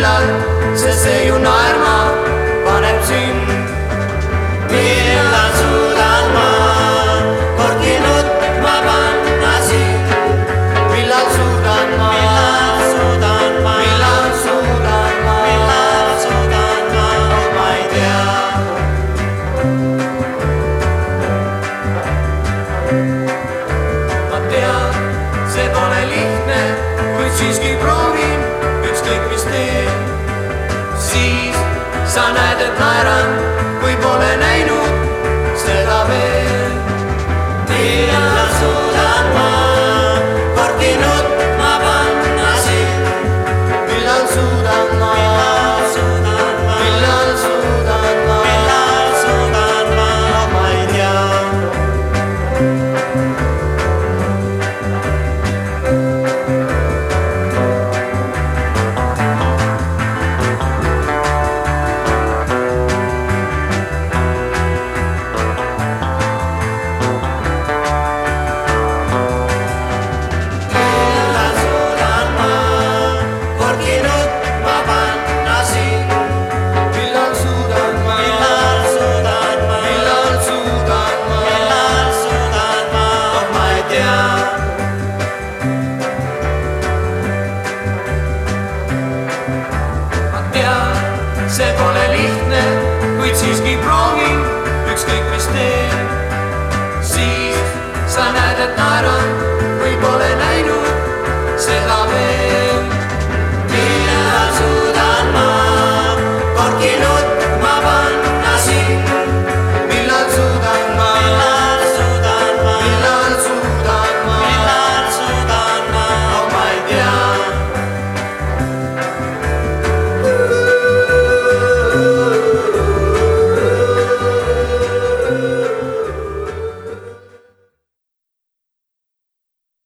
millal, sest see ju naerma paneb sind. Millal suudan ma kordi nutma panna sind? Millal suudan ma, millal suudan ma, millal suudan ma, millal suudan ma, ma ei tea. Ma tean, see pole lihtne, kuid siiski proovin, ükskõik mis teen. Siis sa näed, et naeran, kui pole näinud seda veel. Millal suudan ma kordi nutma panna sind? Millal suudan ma, millal suudan ma, millal suudan ma, millal suudan ma, ma ei tea. See pole lihtne, kuid siiski proovin, ükskõik mis teen. Siis sa näed, et naeran